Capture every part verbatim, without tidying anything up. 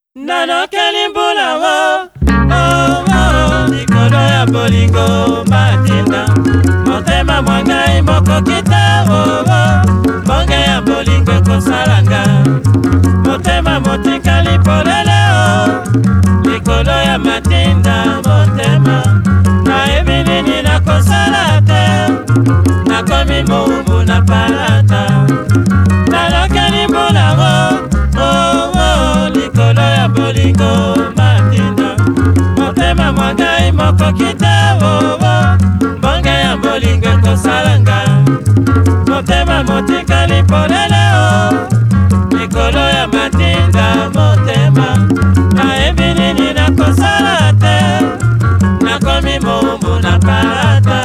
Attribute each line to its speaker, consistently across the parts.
Speaker 1: Nanokeli mbula wo oh oh likolo ya bolingo matinda motema mwangai moko kita oh oh bonge ya bolingo kosalanga motema motikali polele oh likolo ya matinda motema na ebinini na kosala te nakomi moumbu na palata nanokeli mbula wo oh oh likolo ya bolingo matinda motema mwangai moko kita oh oh bonge ya bolingo kosalanga motema motikali polele oh likolo ya matinda motema na ebinini na kosala te nakomi moumbu na palata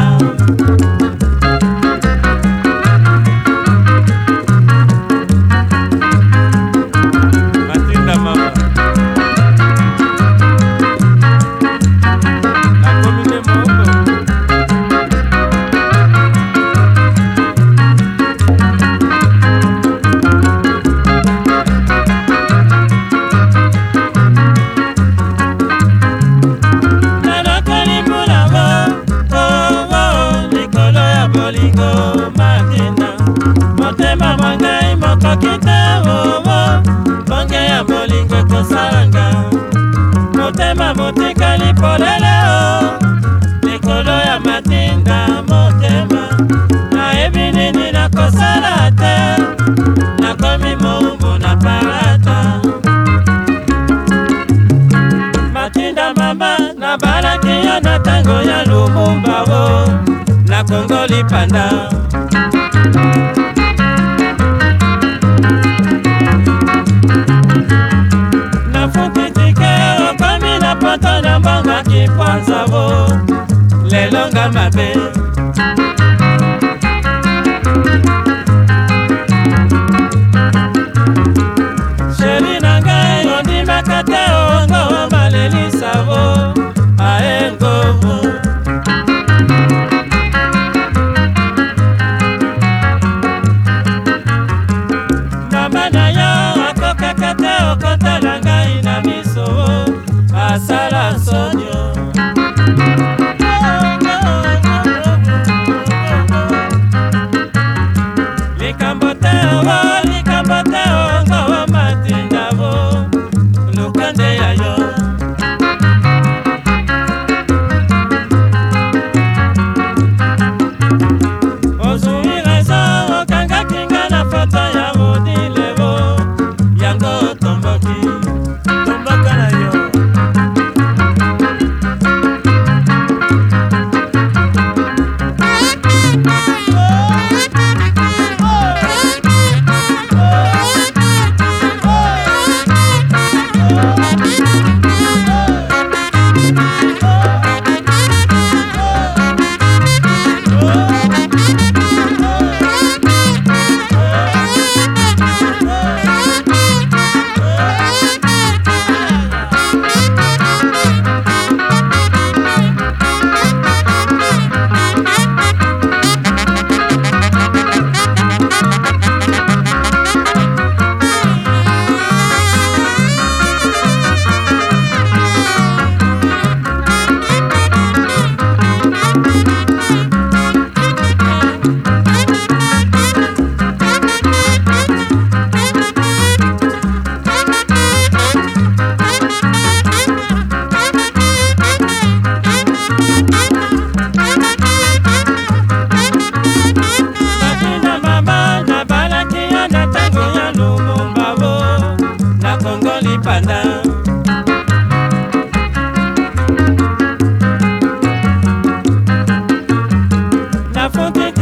Speaker 1: motema mwangai moko kita oh oh bonge ya bolingo kosalanga motema motikali polele oh likolo ya matinda motema na ebinini na kosala te nakomi moumbu na palata matinda mama na balaki yo na tango ya Lumumba oh na Kongo lipanda poto na mbongo kipwanza wo lelonga mabe sheri na ngai ondimaka te ongo malelisa wo aengovu mama na yo akokaka te okotala ngai na miso asala sonyo likambo te o likambo te o ngawa matinda wo lukande ya yo ozui rezo okanga kinga na foto ya odile wo yango tomboki tomboka na yo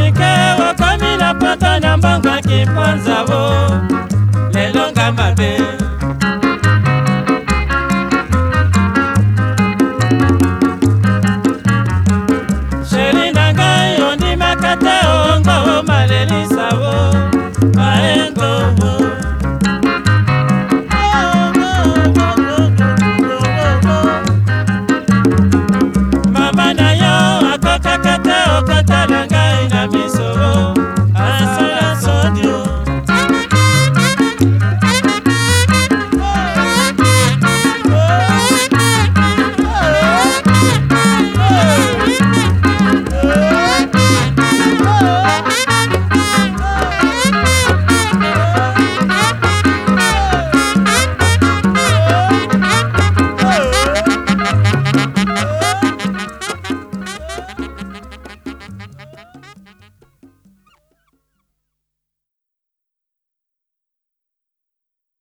Speaker 1: Kwanza wo lelonga mabe